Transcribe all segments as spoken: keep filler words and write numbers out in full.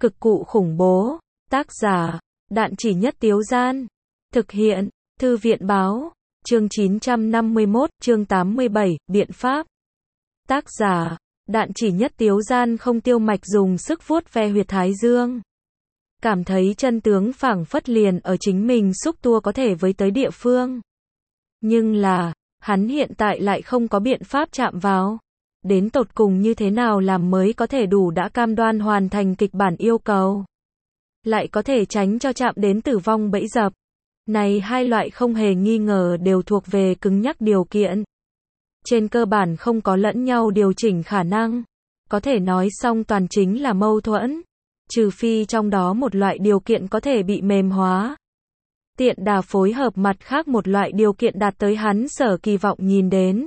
Cực cụ khủng bố. Tác giả, Đạn Chỉ Nhất Tiếu Gian. Thực hiện, Thư viện Báo. Chương chín trăm năm mươi mốt, chương tám mươi bảy, Biện pháp. Tác giả, Đạn Chỉ Nhất Tiếu Gian. Không Tiêu Mạch dùng sức vuốt ve huyệt thái dương. Cảm thấy chân tướng phảng phất liền ở chính mình xúc tua có thể với tới địa phương. Nhưng là, hắn hiện tại lại không có biện pháp chạm vào. Đến tột cùng như thế nào làm mới có thể đủ đã cam đoan hoàn thành kịch bản yêu cầu. Lại có thể tránh cho chạm đến tử vong bẫy dập. Này hai loại không hề nghi ngờ đều thuộc về cứng nhắc điều kiện. Trên cơ bản không có lẫn nhau điều chỉnh khả năng. Có thể nói xong toàn chính là mâu thuẫn. Trừ phi trong đó một loại điều kiện có thể bị mềm hóa. Tiện đà phối hợp mặt khác một loại điều kiện đạt tới hắn sở kỳ vọng nhìn đến.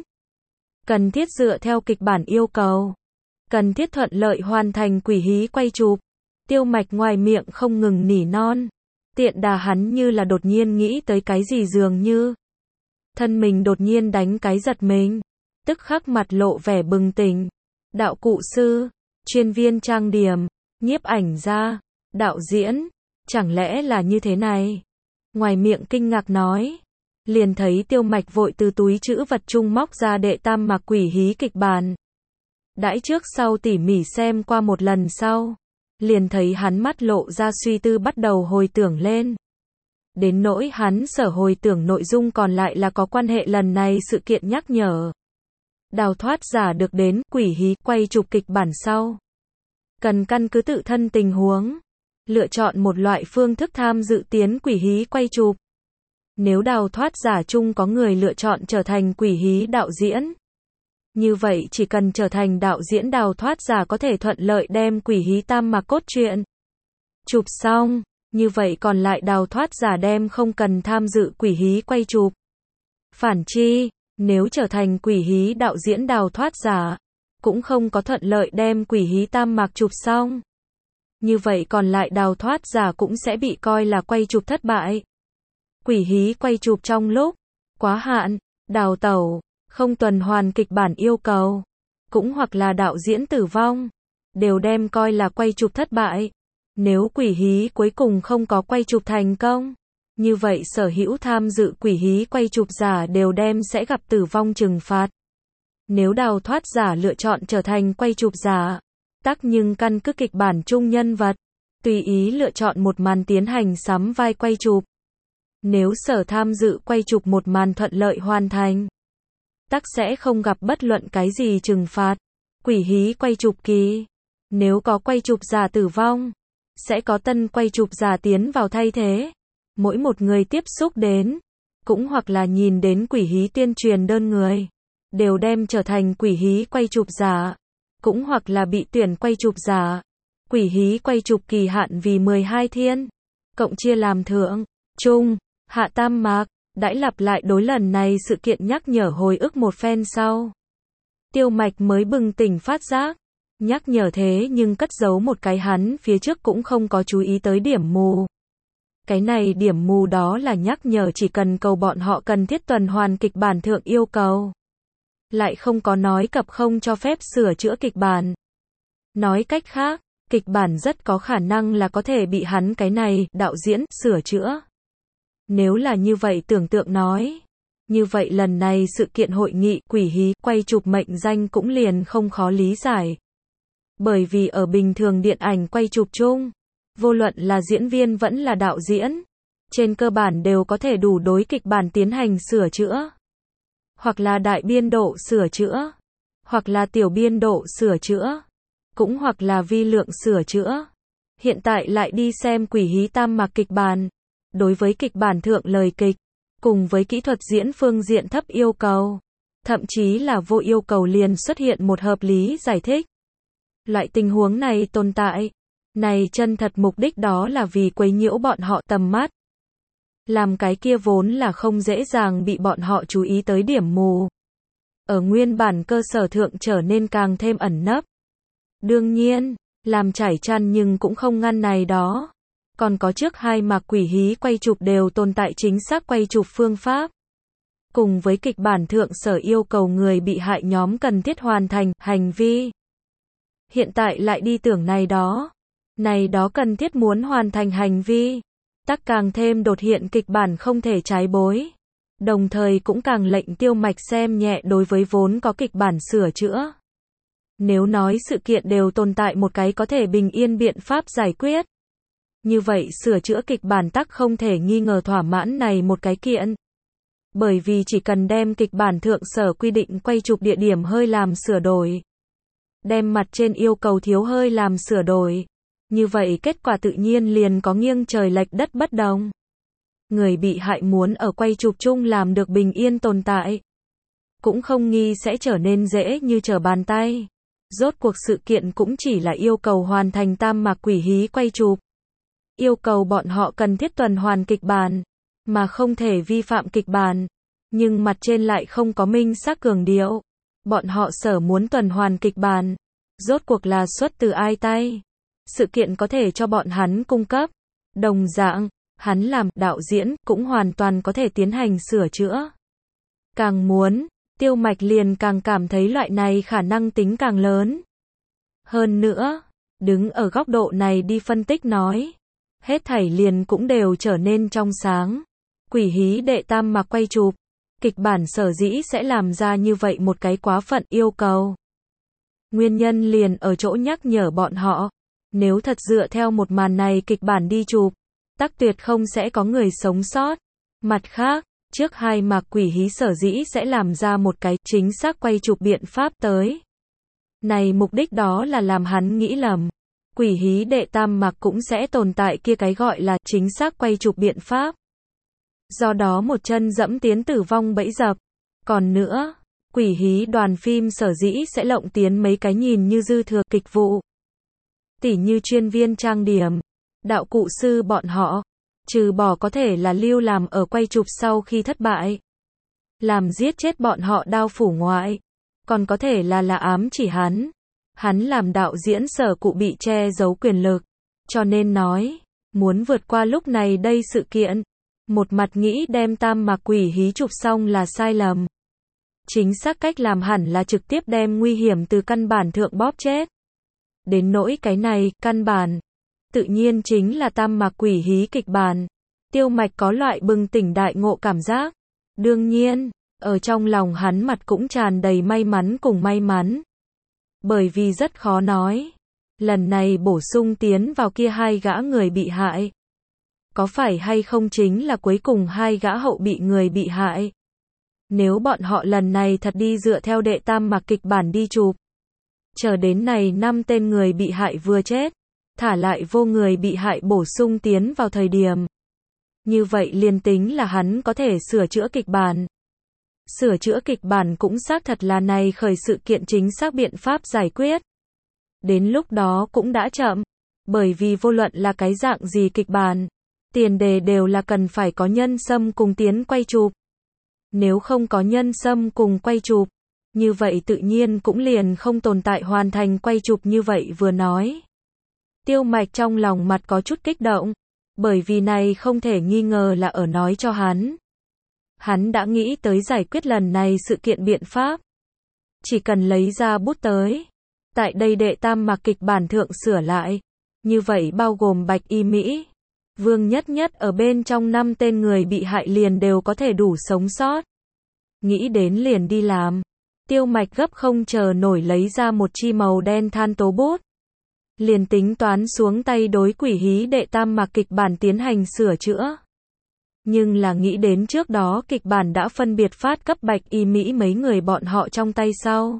Cần thiết dựa theo kịch bản yêu cầu. Cần thiết thuận lợi hoàn thành quỷ hí quay chụp. Tiêu Mạch ngoài miệng không ngừng nỉ non. Tiện đà hắn như là đột nhiên nghĩ tới cái gì dường như. Thân mình đột nhiên đánh cái giật mình. Tức khắc mặt lộ vẻ bừng tỉnh. Đạo cụ sư, chuyên viên trang điểm, nhiếp ảnh gia, đạo diễn. Chẳng lẽ là như thế này? Ngoài miệng kinh ngạc nói. Liền thấy Tiêu Mạch vội từ túi trữ vật chung móc ra đệ tam mạc quỷ hí kịch bản. Đãi trước sau tỉ mỉ xem qua một lần sau. Liền thấy hắn mắt lộ ra suy tư bắt đầu hồi tưởng lên. Đến nỗi hắn sở hồi tưởng nội dung còn lại là có quan hệ lần này sự kiện nhắc nhở. Đào thoát giả được đến quỷ hí quay chụp kịch bản sau. Cần căn cứ tự thân tình huống. Lựa chọn một loại phương thức tham dự tiến quỷ hí quay chụp. Nếu đào thoát giả chung có người lựa chọn trở thành quỷ hí đạo diễn. Như vậy chỉ cần trở thành đạo diễn đào thoát giả có thể thuận lợi đem quỷ hí tam mạc cốt truyện chụp xong, như vậy còn lại đào thoát giả đem không cần tham dự quỷ hí quay chụp. Phản chi, nếu trở thành quỷ hí đạo diễn đào thoát giả, cũng không có thuận lợi đem quỷ hí tam mạc chụp xong. Như vậy còn lại đào thoát giả cũng sẽ bị coi là quay chụp thất bại. Quỷ hí quay chụp trong lúc quá hạn, đào tẩu, không tuần hoàn kịch bản yêu cầu, cũng hoặc là đạo diễn tử vong, đều đem coi là quay chụp thất bại. Nếu quỷ hí cuối cùng không có quay chụp thành công, như vậy sở hữu tham dự quỷ hí quay chụp giả đều đem sẽ gặp tử vong trừng phạt. Nếu đào thoát giả lựa chọn trở thành quay chụp giả, tác nhưng căn cứ kịch bản chung nhân vật, tùy ý lựa chọn một màn tiến hành sắm vai quay chụp. Nếu sở tham dự quay chụp một màn thuận lợi hoàn thành, tắc sẽ không gặp bất luận cái gì trừng phạt. Quỷ hí quay chụp kỳ, nếu có quay chụp giả tử vong, sẽ có tân quay chụp giả tiến vào thay thế. Mỗi một người tiếp xúc đến, cũng hoặc là nhìn đến quỷ hí tuyên truyền đơn người, đều đem trở thành quỷ hí quay chụp giả, cũng hoặc là bị tuyển quay chụp giả. Quỷ hí quay chụp kỳ hạn vì mười hai thiên, cộng chia làm thượng, trung, hạ tam mạc. Đãi lặp lại đối lần này sự kiện nhắc nhở hồi ức một phen sau. Tiêu Mạch mới bừng tỉnh phát giác. Nhắc nhở thế nhưng cất giấu một cái hắn phía trước cũng không có chú ý tới điểm mù. Cái này điểm mù đó là nhắc nhở chỉ cần cầu bọn họ cần thiết tuần hoàn kịch bản thượng yêu cầu. Lại không có nói cập không cho phép sửa chữa kịch bản. Nói cách khác, kịch bản rất có khả năng là có thể bị hắn cái này, đạo diễn, sửa chữa. Nếu là như vậy tưởng tượng nói, như vậy lần này sự kiện hội nghị quỷ hí quay chụp mệnh danh cũng liền không khó lý giải. Bởi vì ở bình thường điện ảnh quay chụp chung, vô luận là diễn viên vẫn là đạo diễn, trên cơ bản đều có thể đủ đối kịch bản tiến hành sửa chữa. Hoặc là đại biên độ sửa chữa, hoặc là tiểu biên độ sửa chữa, cũng hoặc là vi lượng sửa chữa. Hiện tại lại đi xem quỷ hí tam mạc kịch bản. Đối với kịch bản thượng lời kịch, cùng với kỹ thuật diễn phương diện thấp yêu cầu, thậm chí là vô yêu cầu liền xuất hiện một hợp lý giải thích. Loại tình huống này tồn tại, này chân thật mục đích đó là vì quấy nhiễu bọn họ tầm mắt. Làm cái kia vốn là không dễ dàng bị bọn họ chú ý tới điểm mù. Ở nguyên bản cơ sở thượng trở nên càng thêm ẩn nấp. Đương nhiên, làm trải chăn nhưng cũng không ngăn này đó. Còn có trước hai mạc quỷ hí quay chụp đều tồn tại chính xác quay chụp phương pháp. Cùng với kịch bản thượng sở yêu cầu người bị hại nhóm cần thiết hoàn thành hành vi. Hiện tại lại đi tưởng này đó. Này đó cần thiết muốn hoàn thành hành vi. Tắc càng thêm đột hiện kịch bản không thể trái bối. Đồng thời cũng càng lệnh Tiêu Mạch xem nhẹ đối với vốn có kịch bản sửa chữa. Nếu nói sự kiện đều tồn tại một cái có thể bình yên biện pháp giải quyết. Như vậy sửa chữa kịch bản tắc không thể nghi ngờ thỏa mãn này một cái kiện. Bởi vì chỉ cần đem kịch bản thượng sở quy định quay chụp địa điểm hơi làm sửa đổi. Đem mặt trên yêu cầu thiếu hơi làm sửa đổi. Như vậy kết quả tự nhiên liền có nghiêng trời lệch đất bất đồng. Người bị hại muốn ở quay chụp chung làm được bình yên tồn tại. Cũng không nghi sẽ trở nên dễ như trở bàn tay. Rốt cuộc sự kiện cũng chỉ là yêu cầu hoàn thành tam mạc quỷ hí quay chụp. Yêu cầu bọn họ cần thiết tuần hoàn kịch bản, mà không thể vi phạm kịch bản. Nhưng mặt trên lại không có minh xác cường điệu. Bọn họ sở muốn tuần hoàn kịch bản. Rốt cuộc là xuất từ ai tay. Sự kiện có thể cho bọn hắn cung cấp. Đồng dạng, hắn làm đạo diễn cũng hoàn toàn có thể tiến hành sửa chữa. Càng muốn, Tiêu Mạch liền càng cảm thấy loại này khả năng tính càng lớn. Hơn nữa, đứng ở góc độ này đi phân tích nói. Hết thảy liền cũng đều trở nên trong sáng. Quỷ hí đệ tam mạc quay chụp. Kịch bản sở dĩ sẽ làm ra như vậy một cái quá phận yêu cầu. Nguyên nhân liền ở chỗ nhắc nhở bọn họ. Nếu thật dựa theo một màn này kịch bản đi chụp, tắc tuyệt không sẽ có người sống sót. Mặt khác, trước hai mạc quỷ hí sở dĩ sẽ làm ra một cái chính xác quay chụp biện pháp tới. Này mục đích đó là làm hắn nghĩ lầm. Quỷ hí đệ tam mạc cũng sẽ tồn tại kia cái gọi là chính xác quay chụp biện pháp. Do đó một chân dẫm tiến tử vong bẫy dập. Còn nữa, quỷ hí đoàn phim sở dĩ sẽ lộng tiến mấy cái nhìn như dư thừa kịch vụ. Tỉ như chuyên viên trang điểm, đạo cụ sư bọn họ, trừ bỏ có thể là lưu làm ở quay chụp sau khi thất bại. Làm giết chết bọn họ đao phủ ngoại. Còn có thể là là ám chỉ hắn. Hắn làm đạo diễn sở cụ bị che giấu quyền lực. Cho nên nói, muốn vượt qua lúc này đây sự kiện. Một mặt nghĩ đem tam mạc quỷ hí chụp xong là sai lầm. Chính xác cách làm hẳn là trực tiếp đem nguy hiểm từ căn bản thượng bóp chết. Đến nỗi cái này, căn bản. Tự nhiên chính là tam mạc quỷ hí kịch bản. Tiêu Mạch có loại bừng tỉnh đại ngộ cảm giác. Đương nhiên, ở trong lòng hắn mặt cũng tràn đầy may mắn cùng may mắn. Bởi vì rất khó nói. Lần này bổ sung tiến vào kia hai gã người bị hại. Có phải hay không chính là cuối cùng hai gã hậu bị người bị hại. Nếu bọn họ lần này thật đi dựa theo đệ tam mạc kịch bản đi chụp. Chờ đến này năm tên người bị hại vừa chết. Thả lại vô người bị hại bổ sung tiến vào thời điểm. Như vậy liền tính là hắn có thể sửa chữa kịch bản. Sửa chữa kịch bản cũng xác thật là này khởi sự kiện chính xác biện pháp giải quyết. Đến lúc đó cũng đã chậm. Bởi vì vô luận là cái dạng gì kịch bản. Tiền đề đều là cần phải có nhân xâm cùng tiến quay chụp. Nếu không có nhân xâm cùng quay chụp. Như vậy tự nhiên cũng liền không tồn tại hoàn thành quay chụp như vậy vừa nói. Tiêu Mạch trong lòng mặt có chút kích động. Bởi vì này không thể nghi ngờ là ở nói cho hắn. Hắn đã nghĩ tới giải quyết lần này sự kiện biện pháp. Chỉ cần lấy ra bút tới. Tại đây đệ tam mạc kịch bản thượng sửa lại. Như vậy bao gồm Bạch Y Mỹ. Vương Nhất Nhất ở bên trong năm tên người bị hại liền đều có thể đủ sống sót. Nghĩ đến liền đi làm. Tiêu Mạch gấp không chờ nổi lấy ra một chi màu đen than tố bút. Liền tính toán xuống tay đối quỷ hí đệ tam mạc kịch bản tiến hành sửa chữa. Nhưng là nghĩ đến trước đó kịch bản đã phân biệt phát cấp Bạch Y Mỹ mấy người bọn họ trong tay sau.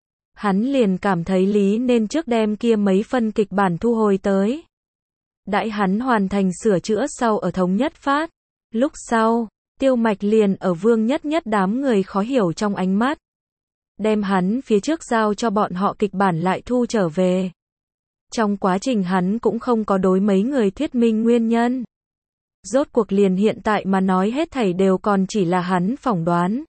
Hắn liền cảm thấy lý nên trước đem kia mấy phân kịch bản thu hồi tới. Đãi hắn hoàn thành sửa chữa sau ở thống nhất phát. Lúc sau, Tiêu Mạch liền ở Vương Nhất Nhất đám người khó hiểu trong ánh mắt. Đem hắn phía trước giao cho bọn họ kịch bản lại thu trở về. Trong quá trình hắn cũng không có đối mấy người thuyết minh nguyên nhân. Rốt cuộc liền hiện tại mà nói hết thảy đều còn chỉ là hắn phỏng đoán.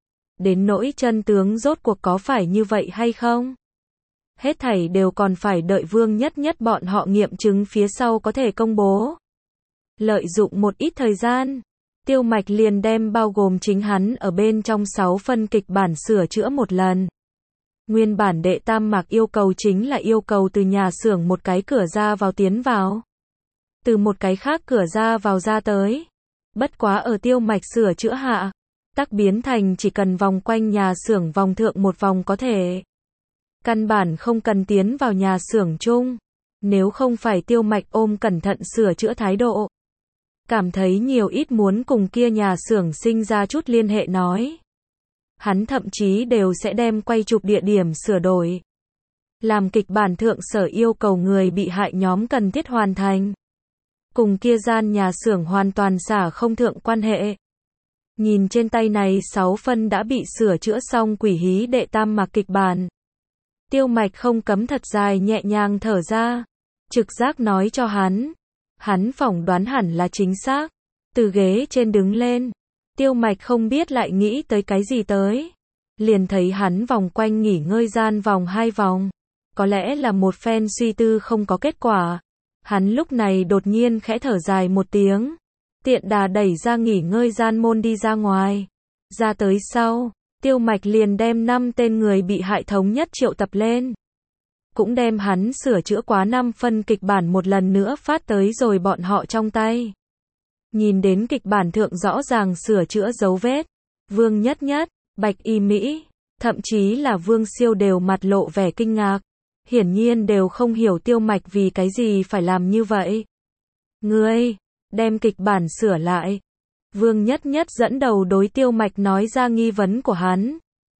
Đến nỗi chân tướng rốt cuộc có phải như vậy hay không? Hết thảy đều còn phải đợi Vương Nhất Nhất bọn họ nghiệm chứng phía sau có thể công bố. Lợi dụng một ít thời gian, Tiêu Mạch liền đem bao gồm chính hắn ở bên trong sáu phân kịch bản sửa chữa một lần. Nguyên bản đệ tam mạc yêu cầu chính là yêu cầu từ nhà xưởng một cái cửa ra vào tiến vào. Từ một cái khác cửa ra vào ra tới. Bất quá ở Tiêu Mạch sửa chữa hạ, tắc biến thành chỉ cần vòng quanh nhà xưởng vòng thượng một vòng có thể. Căn bản không cần tiến vào nhà xưởng chung. Nếu không phải Tiêu Mạch ôm cẩn thận sửa chữa thái độ. Cảm thấy nhiều ít muốn cùng kia nhà xưởng sinh ra chút liên hệ nói. Hắn thậm chí đều sẽ đem quay chụp địa điểm sửa đổi. Làm kịch bản thượng sở yêu cầu người bị hại nhóm cần thiết hoàn thành. Cùng kia gian nhà xưởng hoàn toàn xả không thượng quan hệ. Nhìn trên tay này sáu phân đã bị sửa chữa xong quỷ hí đệ tam mạc kịch bản. Tiêu Mạch không cấm thật dài nhẹ nhàng thở ra. Trực giác nói cho hắn. Hắn phỏng đoán hẳn là chính xác. Từ ghế trên đứng lên. Tiêu Mạch không biết lại nghĩ tới cái gì tới. Liền thấy hắn vòng quanh nghỉ ngơi gian vòng hai vòng. Có lẽ là một phen suy tư không có kết quả. Hắn lúc này đột nhiên khẽ thở dài một tiếng. Tiện đà đẩy ra nghỉ ngơi gian môn đi ra ngoài. Ra tới sau, Tiêu Mạch liền đem năm tên người bị hại thống nhất triệu tập lên. Cũng đem hắn sửa chữa quá năm phân kịch bản một lần nữa phát tới rồi bọn họ trong tay. Nhìn đến kịch bản thượng rõ ràng sửa chữa dấu vết. Vương Nhất Nhất, Bạch Y Mỹ, thậm chí là Vương Siêu đều mặt lộ vẻ kinh ngạc. Hiển nhiên đều không hiểu Tiêu Mạch vì cái gì phải làm như vậy. Ngươi, đem kịch bản sửa lại. Vương Nhất Nhất dẫn đầu đối Tiêu Mạch nói ra nghi vấn của hắn.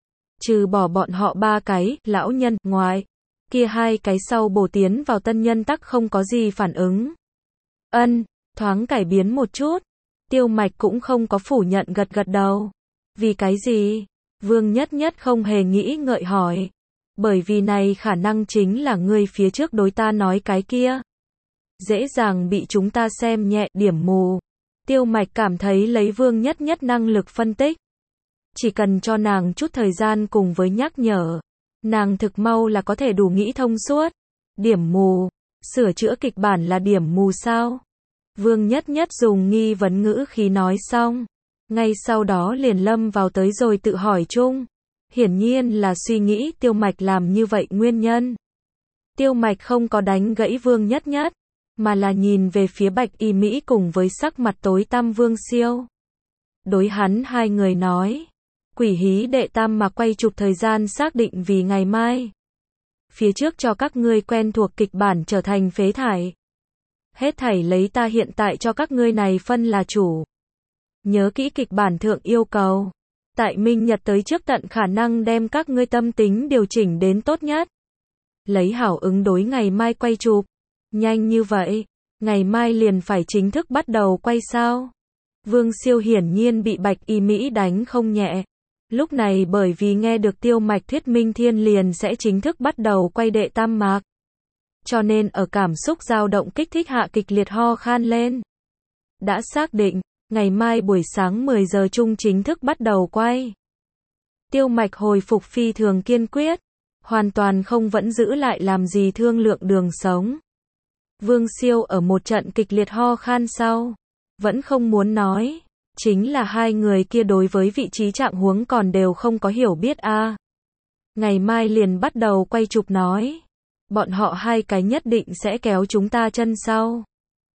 Trừ bỏ bọn họ ba cái, lão nhân, ngoài. Kia hai cái sau bổ tiến vào tân nhân tắc không có gì phản ứng. Ân, thoáng cải biến một chút. Tiêu Mạch cũng không có phủ nhận gật gật đầu. Vì cái gì? Vương Nhất Nhất không hề nghĩ ngợi hỏi. Bởi vì này khả năng chính là ngươi phía trước đối ta nói cái kia. Dễ dàng bị chúng ta xem nhẹ, điểm mù. Tiêu Mạch cảm thấy lấy Vương Nhất Nhất năng lực phân tích. Chỉ cần cho nàng chút thời gian cùng với nhắc nhở. Nàng thực mau là có thể đủ nghĩ thông suốt. Điểm mù. Sửa chữa kịch bản là điểm mù sao? Vương Nhất Nhất dùng nghi vấn ngữ khí nói xong. Ngay sau đó liền lâm vào tới rồi tự hỏi chung. Hiển nhiên là suy nghĩ Tiêu Mạch làm như vậy nguyên nhân. Tiêu Mạch không có đánh gãy Vương Nhất Nhất, mà là nhìn về phía Bạch Y Mỹ cùng với sắc mặt tối tăm Vương Siêu. Đối hắn hai người nói, quỷ hí đệ tam mà quay chụp thời gian xác định vì ngày mai. Phía trước cho các ngươi quen thuộc kịch bản trở thành phế thải. Hết thảy lấy ta hiện tại cho các ngươi này phân là chủ. Nhớ kỹ kịch bản thượng yêu cầu. Tại Minh Nhật tới trước tận khả năng đem các ngươi tâm tính điều chỉnh đến tốt nhất. Lấy hảo ứng đối ngày mai quay chụp. Nhanh như vậy, ngày mai liền phải chính thức bắt đầu quay sao? Vương Siêu hiển nhiên bị Bạch Y Mỹ đánh không nhẹ. Lúc này bởi vì nghe được Tiêu Mạch thuyết minh thiên liền sẽ chính thức bắt đầu quay đệ tam mạc. Cho nên ở cảm xúc dao động kích thích hạ kịch liệt ho khan lên. Đã xác định, ngày mai buổi sáng mười giờ chung chính thức bắt đầu quay. Tiêu Mạch hồi phục phi thường kiên quyết. Hoàn toàn không vẫn giữ lại làm gì thương lượng đường sống. Vương Siêu ở một trận kịch liệt ho khan sau. Vẫn không muốn nói. Chính là hai người kia đối với vị trí trạng huống còn đều không có hiểu biết a. À. Ngày mai liền bắt đầu quay chụp nói. Bọn họ hai cái nhất định sẽ kéo chúng ta chân sau.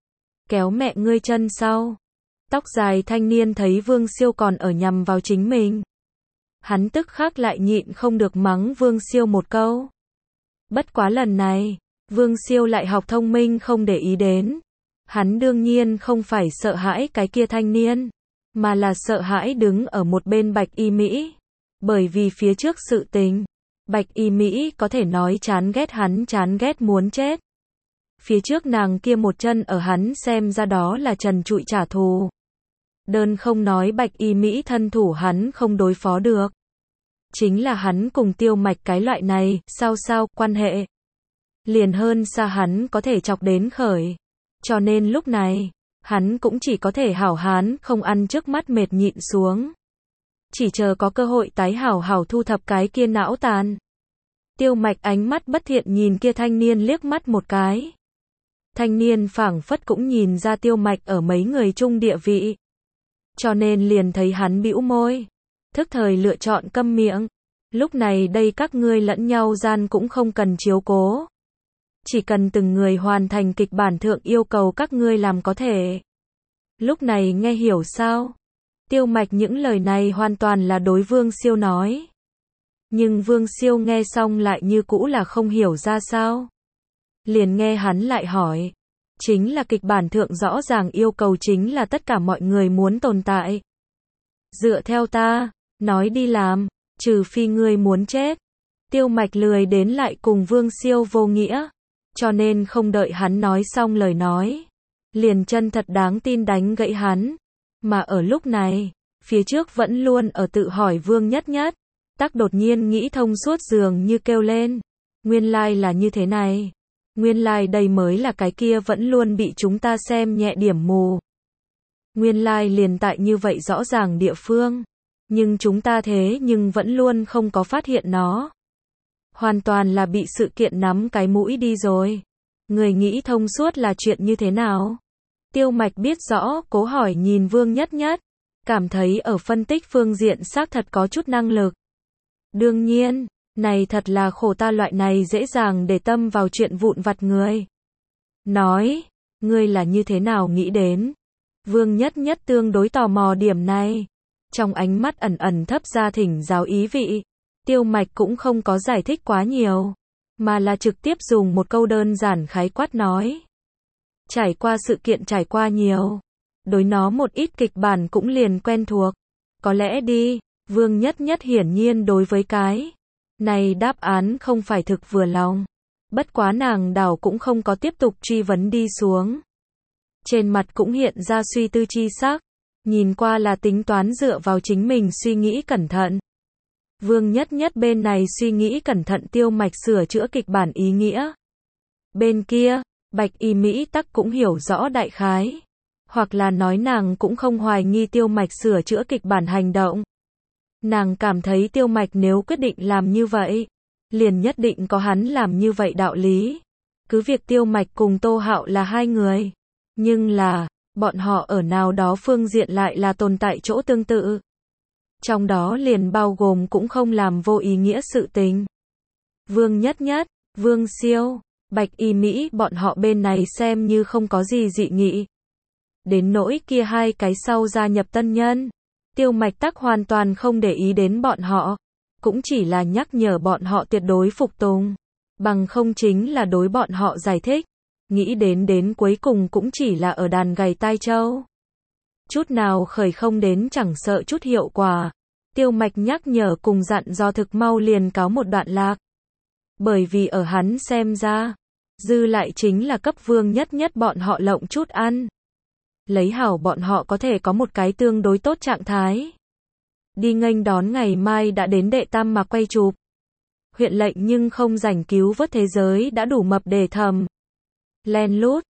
Kéo mẹ ngươi chân sau. Tóc dài thanh niên thấy Vương Siêu còn ở nhằm vào chính mình. Hắn tức khắc lại nhịn không được mắng Vương Siêu một câu. Bất quá lần này, Vương Siêu lại học thông minh không để ý đến. Hắn đương nhiên không phải sợ hãi cái kia thanh niên, mà là sợ hãi đứng ở một bên Bạch Y Mỹ. Bởi vì phía trước sự tình, Bạch Y Mỹ có thể nói chán ghét hắn chán ghét muốn chết. Phía trước nàng kia một chân ở hắn xem ra đó là trần trụi trả thù. Đơn không nói Bạch Y Mỹ thân thủ hắn không đối phó được. Chính là hắn cùng Tiêu Mạch cái loại này, sao sao, quan hệ. Liền hơn xa hắn có thể chọc đến khởi. Cho nên lúc này, hắn cũng chỉ có thể hảo hán không ăn trước mắt mệt nhịn xuống. Chỉ chờ có cơ hội tái hảo hảo thu thập cái kia não tàn. Tiêu Mạch ánh mắt bất thiện nhìn kia thanh niên liếc mắt một cái. Thanh niên phảng phất cũng nhìn ra Tiêu Mạch ở mấy người chung địa vị. Cho nên liền thấy hắn bĩu môi. Thức thời lựa chọn câm miệng. Lúc này đây các ngươi lẫn nhau gian cũng không cần chiếu cố. Chỉ cần từng người hoàn thành kịch bản thượng yêu cầu các ngươi làm có thể. Lúc này nghe hiểu sao? Tiêu Mạch những lời này hoàn toàn là đối Vương Siêu nói. Nhưng Vương Siêu nghe xong lại như cũ là không hiểu ra sao. Liền nghe hắn lại hỏi. Chính là kịch bản thượng rõ ràng yêu cầu chính là tất cả mọi người muốn tồn tại. Dựa theo ta, nói đi làm, trừ phi ngươi muốn chết. Tiêu Mạch lười đến lại cùng Vương Siêu vô nghĩa. Cho nên không đợi hắn nói xong lời nói. Liền chân thật đáng tin đánh gãy hắn. Mà ở lúc này, phía trước vẫn luôn ở tự hỏi Vương Nhất Nhất. Tắc đột nhiên nghĩ thông suốt dường như kêu lên. Nguyên lai là như thế này. Nguyên lai đây mới là cái kia vẫn luôn bị chúng ta xem nhẹ điểm mù. Nguyên lai liền tại như vậy rõ ràng địa phương. Nhưng chúng ta thế nhưng vẫn luôn không có phát hiện nó. Hoàn toàn là bị sự kiện nắm cái mũi đi rồi. Người nghĩ thông suốt là chuyện như thế nào? Tiêu Mạch biết rõ, cố hỏi nhìn Vương Nhất Nhất. Cảm thấy ở phân tích phương diện xác thật có chút năng lực. Đương nhiên, này thật là khổ ta loại này dễ dàng để tâm vào chuyện vụn vặt người. Nói, ngươi là như thế nào nghĩ đến? Vương Nhất Nhất tương đối tò mò điểm này. Trong ánh mắt ẩn ẩn thấp ra thỉnh giáo ý vị. Tiêu Mạch cũng không có giải thích quá nhiều. Mà là trực tiếp dùng một câu đơn giản khái quát nói. Trải qua sự kiện trải qua nhiều. Đối nó một ít kịch bản cũng liền quen thuộc. Có lẽ đi, Vương Nhất Nhất hiển nhiên đối với cái này đáp án không phải thực vừa lòng. Bất quá nàng đảo cũng không có tiếp tục truy vấn đi xuống. Trên mặt cũng hiện ra suy tư chi sắc. Nhìn qua là tính toán dựa vào chính mình suy nghĩ cẩn thận. Vương Nhất Nhất bên này suy nghĩ cẩn thận Tiêu Mạch sửa chữa kịch bản ý nghĩa. Bên kia, Bạch Y Mỹ tắc cũng hiểu rõ đại khái. Hoặc là nói nàng cũng không hoài nghi Tiêu Mạch sửa chữa kịch bản hành động. Nàng cảm thấy Tiêu Mạch nếu quyết định làm như vậy, liền nhất định có hắn làm như vậy đạo lý. Cứ việc Tiêu Mạch cùng Tô Hạo là hai người. Nhưng là, bọn họ ở nào đó phương diện lại là tồn tại chỗ tương tự. Trong đó liền bao gồm cũng không làm vô ý nghĩa sự tình. Vương Nhất Nhất, Vương Siêu, Bạch Y Mỹ bọn họ bên này xem như không có gì dị nghị. Đến nỗi kia hai cái sau gia nhập tân nhân. Tiêu Mạch tắc hoàn toàn không để ý đến bọn họ. Cũng chỉ là nhắc nhở bọn họ tuyệt đối phục tùng. Bằng không chính là đối bọn họ giải thích. Nghĩ đến đến cuối cùng cũng chỉ là ở đàn gầy tai trâu. Chút nào khởi không đến chẳng sợ chút hiệu quả. Tiêu Mạch nhắc nhở cùng dặn do thực mau liền cáo một đoạn lạc. Bởi vì ở hắn xem ra, dư lại chính là cấp Vương Nhất Nhất bọn họ lộng chút ăn. Lấy hảo bọn họ có thể có một cái tương đối tốt trạng thái. Đi nghênh đón ngày mai đã đến đệ tam mà quay chụp. Huyện lệnh nhưng không rảnh cứu vớt thế giới đã đủ mập để thầm. Len lút,